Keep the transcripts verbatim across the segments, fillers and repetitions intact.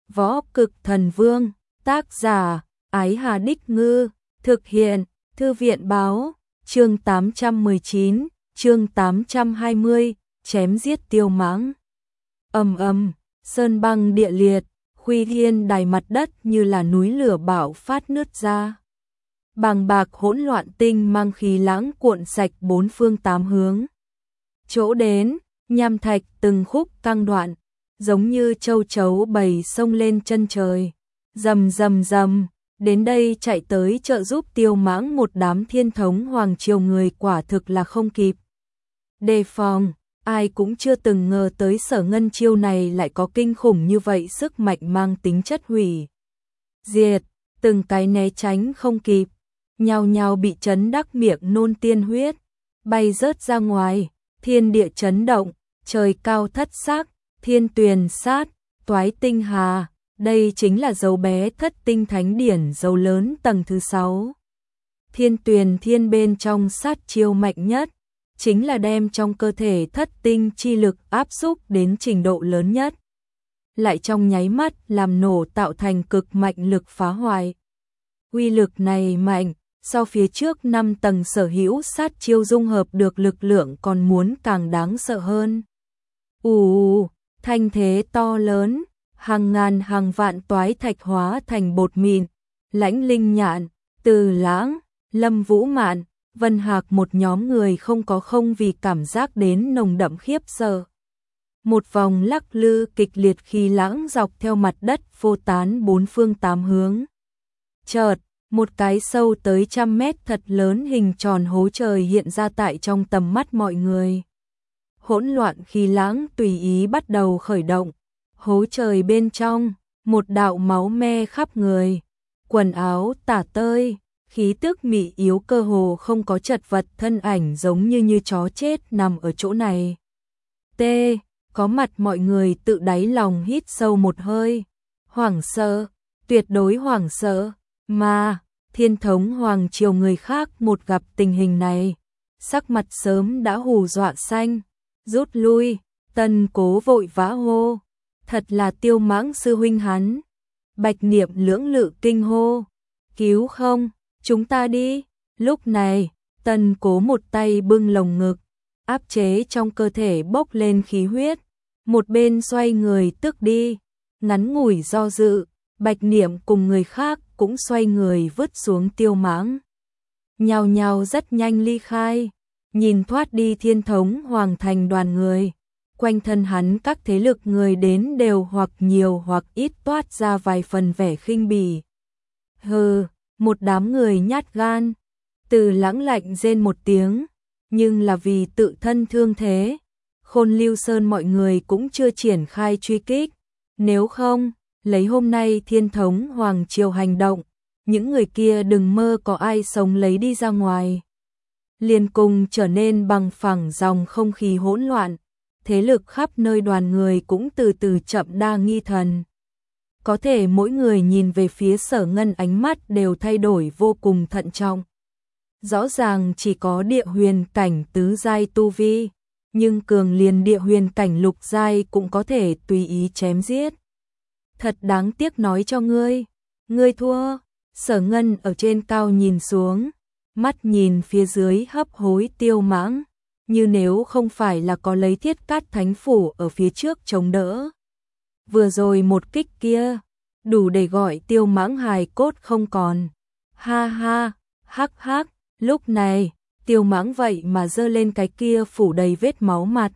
Võ Cực Thần Vương, tác giả, Ái Hà Đích Ngư, thực hiện, Thư viện Báo, chương tám trăm mười chín, chương tám trăm hai mươi, chém giết tiêu mãng. Ầm ầm, sơn băng địa liệt, khuy thiên đài mặt đất như là núi lửa bạo phát nứt ra. Bàng bạc hỗn loạn tinh mang khí lãng cuộn sạch bốn phương tám hướng. Chỗ đến, nham thạch từng khúc căng đoạn, giống như châu chấu bầy sông lên chân trời. Rầm rầm rầm, đến đây chạy tới trợ giúp tiêu mãng một đám thiên thống hoàng triều người quả thực là không kịp đề phòng. Ai cũng chưa từng ngờ tới Sở Ngân chiêu này lại có kinh khủng như vậy, sức mạnh mang tính chất hủy diệt, từng cái né tránh không kịp, nhao nhao bị chấn đắc miệng nôn tiên huyết, bay rớt ra ngoài, thiên địa chấn động, trời cao thất sắc, thiên tuyền sát, toái tinh hà, đây chính là dấu bé thất tinh thánh điển dấu lớn tầng thứ sáu. Thiên tuyền thiên bên trong sát chiêu mạnh nhất, chính là đem trong cơ thể thất tinh chi lực áp xúc đến trình độ lớn nhất, lại trong nháy mắt làm nổ tạo thành cực mạnh lực phá hoại. Uy lực này mạnh, so phía trước năm tầng sở hữu sát chiêu dung hợp được lực lượng còn muốn càng đáng sợ hơn. Ù, thanh thế to lớn, hàng ngàn hàng vạn toái thạch hóa thành bột mịn, Lãnh Linh Nhạn, Từ Lãng, Lâm Vũ Mạn, Vân Hạc một nhóm người không có không vì cảm giác đến nồng đậm khiếp sợ. Một vòng lắc lư kịch liệt khí lãng dọc theo mặt đất phô tán bốn phương tám hướng. Chợt, một cái sâu tới trăm mét thật lớn hình tròn hố trời hiện ra tại trong tầm mắt mọi người. Hỗn loạn khí lãng tùy ý bắt đầu khởi động. Hố trời bên trong, một đạo máu me khắp người, quần áo tả tơi, khí tức mị yếu cơ hồ không có chật vật, thân ảnh giống như như chó chết nằm ở chỗ này. T, có mặt mọi người tự đáy lòng hít sâu một hơi, hoảng sợ, tuyệt đối hoảng sợ, mà thiên thống hoàng triều người khác một gặp tình hình này, sắc mặt sớm đã hù dọa xanh, rút lui. Tần Cố vội vã hô, thật là Tiêu Mãng sư huynh hắn. Bạch Niệm lưỡng lự kinh hô, cứu không, chúng ta đi. Lúc này, Tần Cố một tay bưng lồng ngực, áp chế trong cơ thể bốc lên khí huyết, một bên xoay người tức đi. Ngắn ngủi do dự, Bạch Niệm cùng người khác cũng xoay người vứt xuống Tiêu Mãng, nhào nhào rất nhanh ly khai. Nhìn thoát đi thiên thống hoàng thành đoàn người, quanh thân hắn các thế lực người đến đều hoặc nhiều hoặc ít toát ra vài phần vẻ khinh bỉ. Hừ, một đám người nhát gan. Từ Lãng lạnh rên một tiếng, nhưng là vì tự thân thương thế, Khôn Lưu Sơn mọi người cũng chưa triển khai truy kích. Nếu không, lấy hôm nay thiên thống hoàng triều hành động, những người kia đừng mơ có ai sống lấy đi ra ngoài. Liền cùng trở nên bằng phẳng dòng không khí hỗn loạn, thế lực khắp nơi đoàn người cũng từ từ chậm đa nghi thần. Có thể mỗi người nhìn về phía Sở Ngân ánh mắt đều thay đổi vô cùng thận trọng. Rõ ràng chỉ có địa huyền cảnh tứ giai tu vi, nhưng cường liền địa huyền cảnh lục giai cũng có thể tùy ý chém giết. Thật đáng tiếc nói cho ngươi, ngươi thua. Sở Ngân ở trên cao nhìn xuống, mắt nhìn phía dưới hấp hối Tiêu Mãng, như nếu không phải là có lấy Thiết Cát Thánh Phủ ở phía trước chống đỡ. Vừa rồi một kích kia, đủ để gọi Tiêu Mãng hài cốt không còn. Ha ha, hắc hắc, lúc này, Tiêu Mãng vậy mà giơ lên cái kia phủ đầy vết máu mặt,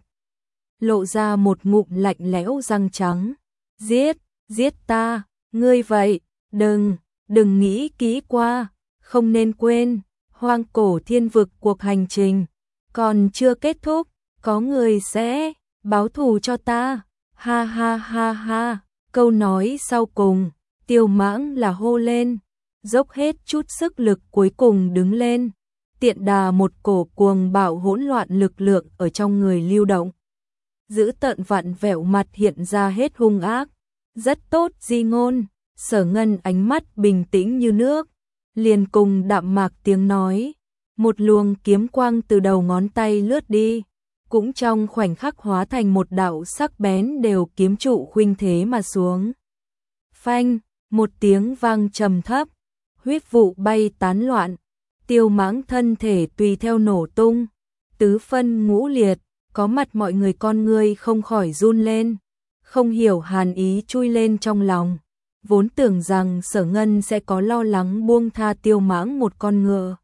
lộ ra một ngụm lạnh lẽo răng trắng. Giết, giết ta, ngươi vậy, đừng, đừng nghĩ kỹ qua, không nên quên. Hoang cổ thiên vực cuộc hành trình còn chưa kết thúc, có người sẽ báo thù cho ta. Ha ha ha ha, câu nói sau cùng, Tiêu Mãng là hô lên, dốc hết chút sức lực cuối cùng đứng lên, tiện đà một cổ cuồng bạo hỗn loạn lực lượng ở trong người lưu động. Giữ tợn vặn vẹo mặt hiện ra hết hung ác. Rất tốt Di Ngôn. Sở Ngân ánh mắt bình tĩnh như nước, liền cùng đạm mạc tiếng nói, một luồng kiếm quang từ đầu ngón tay lướt đi, cũng trong khoảnh khắc hóa thành một đạo sắc bén đều kiếm trụ khuynh thế mà xuống. Phanh, một tiếng vang trầm thấp, huyết vụ bay tán loạn, Tiêu Mãng thân thể tùy theo nổ tung, tứ phân ngũ liệt, có mặt mọi người con ngươi không khỏi run lên, không hiểu hàn ý chui lên trong lòng, vốn tưởng rằng Sở Ngân sẽ có lo lắng buông tha Tiêu Mãng một con ngựa.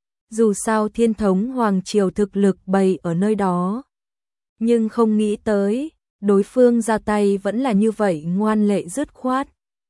Dù sao Thiên Thống Hoàng Triều thực lực bày ở nơi đó, nhưng không nghĩ tới, đối phương ra tay vẫn là như vậy ngoan lệ dứt khoát.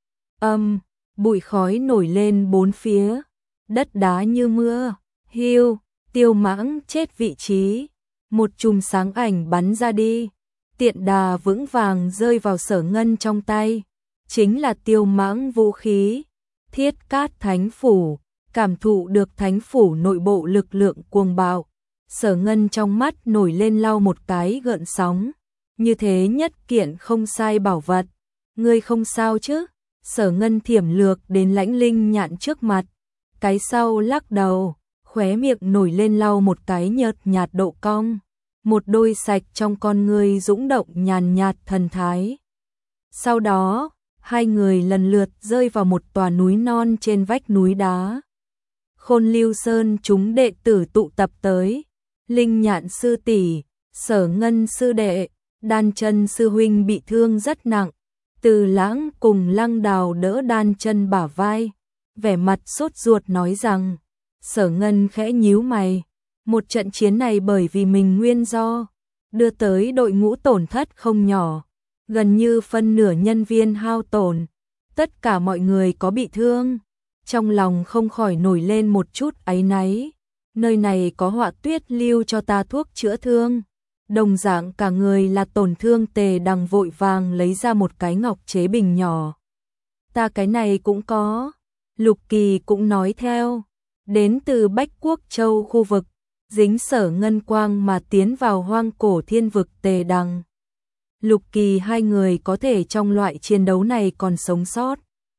Âm, bụi khói nổi lên bốn phía, đất đá như mưa, hiu, Tiêu Mãng chết vị trí, một chùm sáng ảnh bắn ra đi, tiện đà vững vàng rơi vào Sở Ngân trong tay, chính là Tiêu Mãng vũ khí, Thiết Cát Thánh Phủ, cảm thụ được Thánh Phủ nội bộ lực lượng cuồng bạo, Sở Ngân trong mắt nổi lên lau một cái gợn sóng, như thế nhất kiện không sai bảo vật, ngươi không sao chứ? Sở Ngân thiểm lược đến Lãnh Linh Nhạn trước mặt, cái sau lắc đầu, khóe miệng nổi lên lau một cái nhợt nhạt độ cong, một đôi sạch trong con ngươi dũng động nhàn nhạt thần thái. Sau đó, hai người lần lượt rơi vào một tòa núi non trên vách núi đá. Khôn Lưu Sơn chúng đệ tử tụ tập tới, Linh Nhạn sư tỷ, Sở Ngân sư đệ, Đan Chân sư huynh bị thương rất nặng. Từ Lãng cùng Lăng Đào đỡ Đan Chân bả vai, vẻ mặt sốt ruột nói rằng, Sở Ngân khẽ nhíu mày, một trận chiến này bởi vì mình nguyên do, đưa tới đội ngũ tổn thất không nhỏ, gần như phân nửa nhân viên hao tổn, tất cả mọi người có bị thương, trong lòng không khỏi nổi lên một chút áy náy, nơi này có Họa Tuyết lưu cho ta thuốc chữa thương. Đồng dạng cả người là tổn thương Tề Đằng vội vàng lấy ra một cái ngọc chế bình nhỏ. Ta cái này cũng có. Lục Kỳ cũng nói theo. Đến từ Bách Quốc Châu khu vực, dính Sở Ngân quang mà tiến vào hoang cổ thiên vực Tề Đằng. Lục Kỳ hai người có thể trong loại chiến đấu này còn sống sót.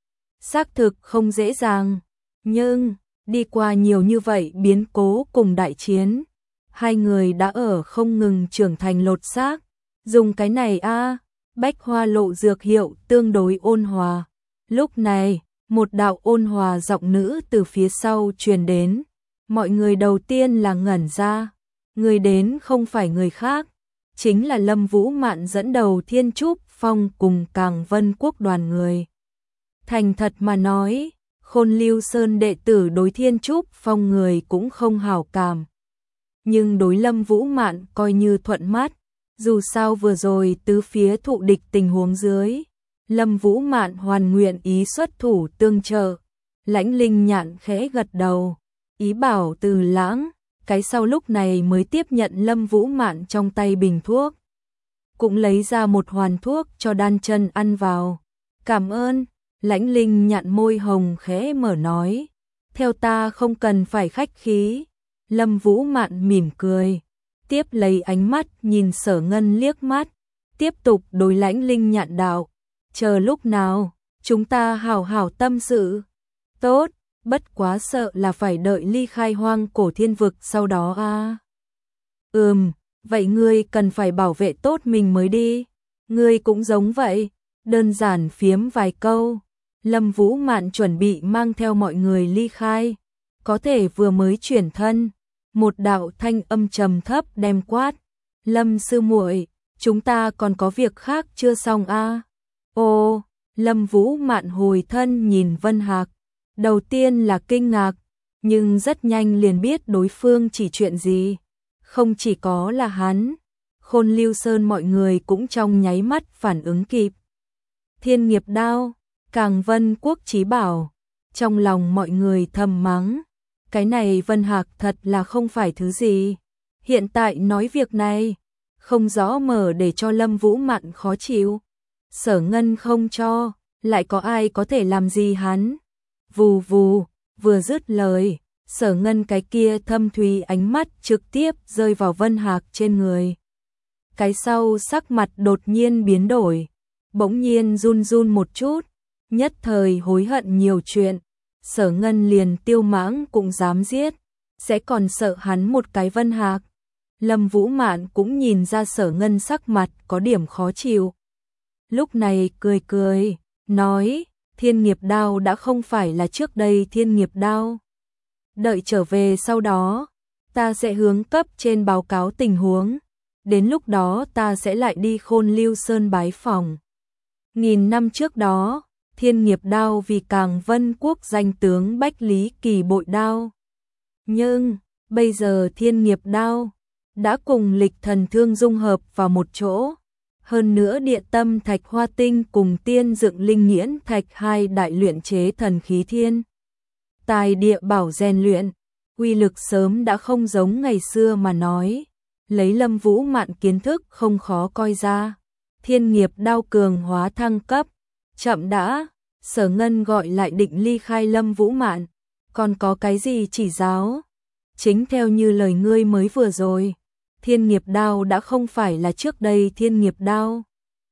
Xác thực không dễ dàng. Nhưng, đi qua nhiều như vậy biến cố cùng đại chiến. Hai người đã ở không ngừng trưởng thành lột xác, dùng cái này a, Bách Hoa Lộ dược hiệu tương đối ôn hòa. Lúc này, một đạo ôn hòa giọng nữ từ phía sau truyền đến, mọi người đầu tiên là ngẩn ra, người đến không phải người khác, chính là Lâm Vũ Mạn dẫn đầu Thiên Trúc Phong cùng Càng Vân Quốc đoàn người. Thành thật mà nói, Khôn Lưu Sơn đệ tử đối Thiên Trúc Phong người cũng không hảo cảm. Nhưng đối Lâm Vũ Mạn coi như thuận mắt, dù sao vừa rồi tứ phía thụ địch tình huống dưới, Lâm Vũ Mạn hoàn nguyện ý xuất thủ tương trợ. Lãnh Linh Nhạn khẽ gật đầu, ý bảo Từ Lãng, cái sau lúc này mới tiếp nhận Lâm Vũ Mạn trong tay bình thuốc, cũng lấy ra một hoàn thuốc cho Đan Chân ăn vào. Cảm ơn. Lãnh Linh Nhạn môi hồng khẽ mở nói, theo ta không cần phải khách khí. Lâm Vũ Mạn mỉm cười, tiếp lấy ánh mắt nhìn Sở Ngân liếc mắt, tiếp tục đối Lãnh Linh Nhạn đạo, chờ lúc nào, chúng ta hảo hảo tâm sự. Tốt, bất quá sợ là phải đợi ly khai hoang cổ thiên vực sau đó a. À. Ừm, vậy ngươi cần phải bảo vệ tốt mình mới đi, ngươi cũng giống vậy, đơn giản phiếm vài câu. Lâm Vũ Mạn chuẩn bị mang theo mọi người ly khai, có thể vừa mới chuyển thân. Một đạo thanh âm trầm thấp đem quát, Lâm sư muội, chúng ta còn có việc khác chưa xong a? À? Ô, Lâm Vũ Mạn hồi thân nhìn Vân Hạc, đầu tiên là kinh ngạc, nhưng rất nhanh liền biết đối phương chỉ chuyện gì, không chỉ có là hắn, Khôn Lưu Sơn mọi người cũng trong nháy mắt phản ứng kịp. Thiên nghiệp đao, Càng Vân Quốc chí bảo, trong lòng mọi người thầm mắng. Cái này Vân Hạc thật là không phải thứ gì. Hiện tại nói việc này, không rõ mở để cho Lâm Vũ Mạn khó chịu. Sở Ngân không cho, lại có ai có thể làm gì hắn. Vù vù, vừa dứt lời, Sở Ngân cái kia thâm thúy ánh mắt trực tiếp rơi vào Vân Hạc trên người. Cái sau sắc mặt đột nhiên biến đổi, bỗng nhiên run run một chút, nhất thời hối hận nhiều chuyện. Sở Ngân liền Tiêu Mãng cũng dám giết, sẽ còn sợ hắn một cái Vân Hạc. Lâm Vũ Mạn cũng nhìn ra Sở Ngân sắc mặt có điểm khó chịu. Lúc này cười cười, nói, Thiên nghiệp đao đã không phải là trước đây thiên nghiệp đao. Đợi trở về sau đó, ta sẽ hướng cấp trên báo cáo tình huống. Đến lúc đó ta sẽ lại đi Khôn Lưu Sơn bái phỏng. Nghìn năm trước đó, thiên nghiệp đao vì Càng Vân Quốc danh tướng Bách Lý Kỳ bội đao. Nhưng, bây giờ thiên nghiệp đao đã cùng lịch thần thương dung hợp vào một chỗ. Hơn nữa địa tâm thạch hoa tinh cùng tiên dựng linh nghiễn thạch hai đại luyện chế thần khí thiên. Tài địa bảo rèn luyện, uy lực sớm đã không giống ngày xưa mà nói. Lấy Lâm Vũ Mạn kiến thức không khó coi ra. Thiên nghiệp đao cường hóa thăng cấp. Chậm đã, Sở Ngân gọi lại định ly khai Lâm Vũ Mạn. Còn có cái gì chỉ giáo? Chính theo như lời ngươi mới vừa rồi. Thiên nghiệp đao đã không phải là trước đây thiên nghiệp đao.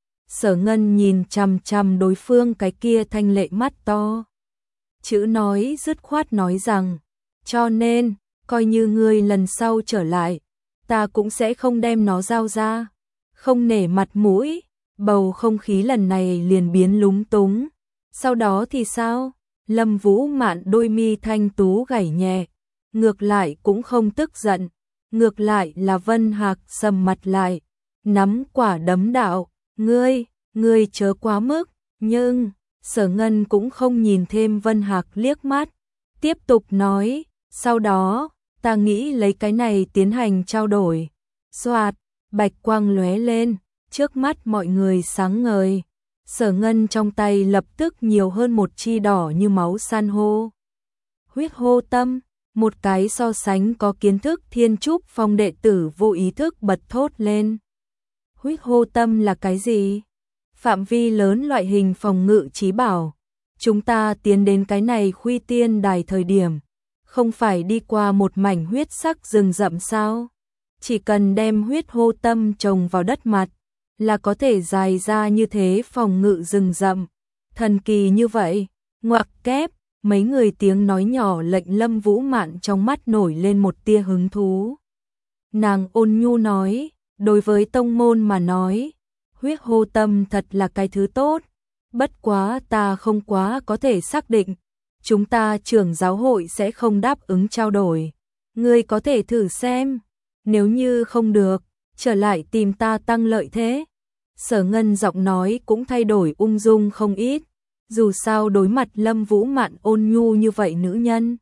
Sở Ngân nhìn chằm chằm đối phương cái kia thanh lệ mắt to. Chữ nói dứt khoát nói rằng, cho nên, coi như ngươi lần sau trở lại, ta cũng sẽ không đem nó giao ra. Không nể mặt mũi, bầu không khí lần này liền biến lúng túng. Sau đó thì sao? Lâm Vũ Mạn đôi mi thanh tú gảy nhẹ, ngược lại cũng không tức giận. Ngược lại là Vân Hạc sầm mặt lại, nắm quả đấm đạo, ngươi, ngươi chớ quá mức, nhưng, Sở Ngân cũng không nhìn thêm Vân Hạc liếc mắt, tiếp tục nói, sau đó, ta nghĩ lấy cái này tiến hành trao đổi. Xoạt, bạch quang lóe lên, trước mắt mọi người sáng ngời, Sở Ngân trong tay lập tức nhiều hơn một chi đỏ như máu san hô. Huyết hô tâm. Một cái so sánh có kiến thức Thiên Trúc Phong đệ tử vô ý thức bật thốt lên. Huyết hô tâm là cái gì? Phạm vi lớn loại hình phòng ngự trí bảo. Chúng ta tiến đến cái này Khuy Tiên Đài thời điểm, không phải đi qua một mảnh huyết sắc rừng rậm sao? Chỉ cần đem huyết hô tâm trồng vào đất mặt, là có thể dài ra như thế phòng ngự rừng rậm. Thần kỳ như vậy, ngoặc kép. Mấy người tiếng nói nhỏ lệnh Lâm Vũ Mạn trong mắt nổi lên một tia hứng thú. Nàng ôn nhu nói, đối với tông môn mà nói, huyết hô tâm thật là cái thứ tốt. Bất quá ta không quá có thể xác định, chúng ta trưởng giáo hội sẽ không đáp ứng trao đổi. Ngươi có thể thử xem, nếu như không được, trở lại tìm ta tăng lợi thế. Sở Ngân giọng nói cũng thay đổi ung dung không ít. Dù sao đối mặt Lâm Vũ Mạn ôn nhu như vậy nữ nhân,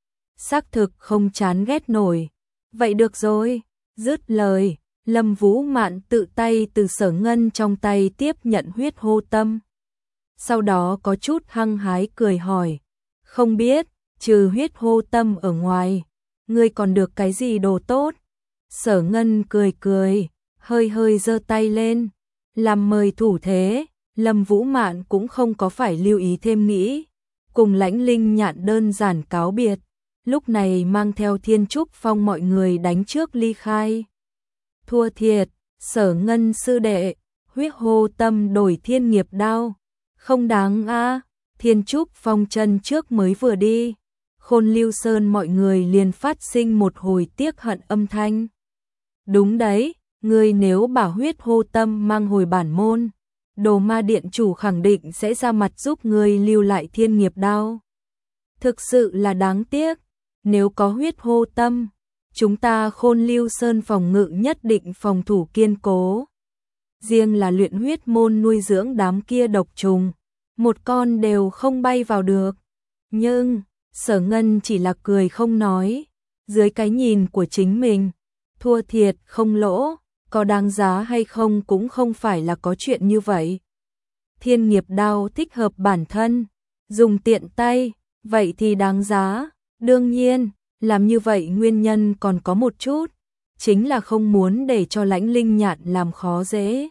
xác thực không chán ghét nổi. Vậy được rồi, dứt lời, Lâm Vũ Mạn tự tay từ Sở Ngân trong tay tiếp nhận huyết hô tâm. Sau đó có chút hăng hái cười hỏi, không biết, trừ huyết hô tâm ở ngoài, ngươi còn được cái gì đồ tốt? Sở Ngân cười cười, hơi hơi giơ tay lên, làm mời thủ thế. Lâm Vũ Mạn cũng không có phải lưu ý thêm nghĩ, cùng Lãnh Linh Nhạn đơn giản cáo biệt, lúc này mang theo Thiên Trúc Phong mọi người đánh trước ly khai. Thua thiệt, Sở Ngân sư đệ, huyết hô tâm đổi thiên nghiệp đao, không đáng a. Thiên Trúc Phong chân trước mới vừa đi, Khôn Lưu Sơn mọi người liền phát sinh một hồi tiếc hận âm thanh. Đúng đấy, ngươi nếu bảo huyết hô tâm mang hồi bản môn, Đồ Ma Điện chủ khẳng định sẽ ra mặt giúp ngươi lưu lại thiên nghiệp đao. Thực sự là đáng tiếc, nếu có huyết hô tâm, chúng ta Khôn Lưu Sơn phòng ngự nhất định phòng thủ kiên cố. Riêng là luyện huyết môn nuôi dưỡng đám kia độc trùng, một con đều không bay vào được. Nhưng, Sở Ngân chỉ là cười không nói, dưới cái nhìn của chính mình, thua thiệt không lỗ. Có đáng giá hay không cũng không phải là có chuyện như vậy. Thiên nghiệp đao thích hợp bản thân, dùng tiện tay, vậy thì đáng giá. Đương nhiên, làm như vậy nguyên nhân còn có một chút, chính là không muốn để cho Lãnh Linh Nhạn làm khó dễ.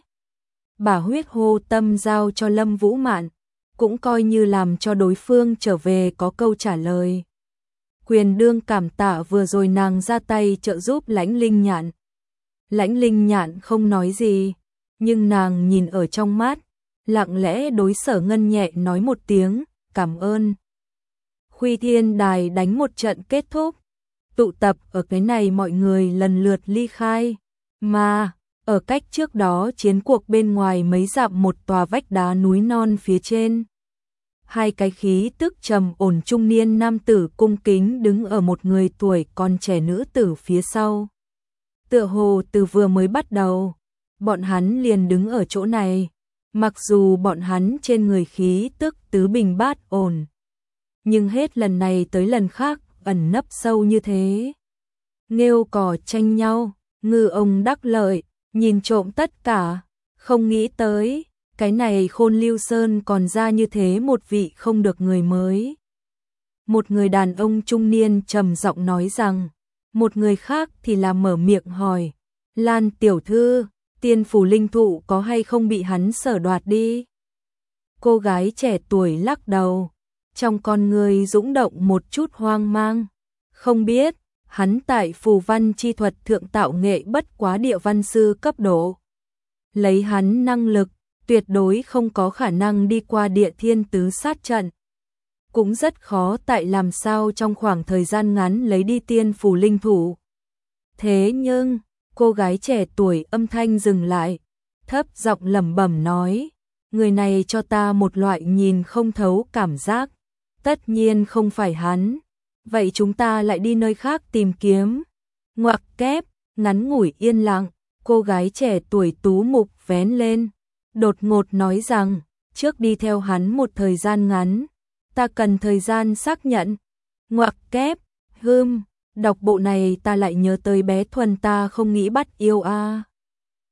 Bà huyết hô tâm giao cho Lâm Vũ Mạn, cũng coi như làm cho đối phương trở về có câu trả lời. Quyền đương cảm tạ vừa rồi nàng ra tay trợ giúp Lãnh Linh Nhạn. Lãnh Linh Nhạn không nói gì, nhưng nàng nhìn ở trong mắt, lặng lẽ đối Sở Ngân nhẹ nói một tiếng, cảm ơn. Khuy Thiên Đài đánh một trận kết thúc, tụ tập ở cái này mọi người lần lượt ly khai, mà ở cách trước đó chiến cuộc bên ngoài mấy dặm một tòa vách đá núi non phía trên. hai cái khí tức trầm ổn trung niên nam tử cung kính đứng ở một người tuổi còn trẻ nữ tử phía sau. Tựa hồ từ vừa mới bắt đầu, bọn hắn liền đứng ở chỗ này, mặc dù bọn hắn trên người khí tức tứ bình bát ổn, nhưng hết lần này tới lần khác ẩn nấp sâu như thế. Nghêu cò tranh nhau, ngư ông đắc lợi, nhìn trộm tất cả, không nghĩ tới, cái này Khôn Lưu Sơn còn ra như thế một vị không được người mới. Một người đàn ông trung niên trầm giọng nói rằng, một người khác thì là mở miệng hỏi, Lan tiểu thư, tiên phủ linh thụ có hay không bị hắn sở đoạt đi? Cô gái trẻ tuổi lắc đầu, trong con người dũng động một chút hoang mang, không biết, hắn tại phù văn chi thuật thượng tạo nghệ bất quá địa văn sư cấp độ. Lấy hắn năng lực, tuyệt đối không có khả năng đi qua địa thiên tứ sát trận. Cũng rất khó tại làm sao trong khoảng thời gian ngắn lấy đi tiên phủ linh thủ. Thế nhưng, cô gái trẻ tuổi âm thanh dừng lại, thấp giọng lẩm bẩm nói, người này cho ta một loại nhìn không thấu cảm giác, tất nhiên không phải hắn, vậy chúng ta lại đi nơi khác tìm kiếm. Ngoặc kép, ngắn ngủi yên lặng, cô gái trẻ tuổi tú mục vén lên, đột ngột nói rằng, trước đi theo hắn một thời gian ngắn, ta cần thời gian xác nhận. Ngoặc kép, hưm, đọc bộ này ta lại nhớ tới bé Thuần ta không nghĩ bắt yêu a. À.